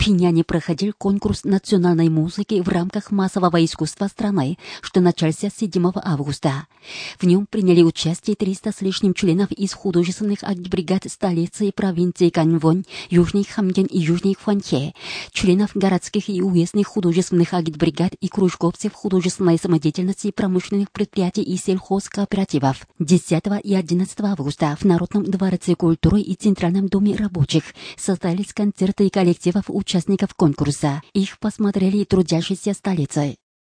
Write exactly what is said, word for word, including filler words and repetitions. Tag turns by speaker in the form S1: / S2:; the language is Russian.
S1: Пхеньяне проходил конкурс национальной музыки в рамках массового искусства страны, что начался седьмого августа. В нем приняли участие триста с лишним членов из художественных агитбригад столицы и провинции Ганьвон, Южный Хамген и Южный Хванхе, членов городских и уездных художественных агитбригад и кружковцев художественной самодеятельности промышленных предприятий и сельхозкооперативов. десятого и одиннадцатого августа в Народном дворце культуры и Центральном доме рабочих состоялись концерты коллективов участников конкурса. Их посмотрели трудящиеся столицы.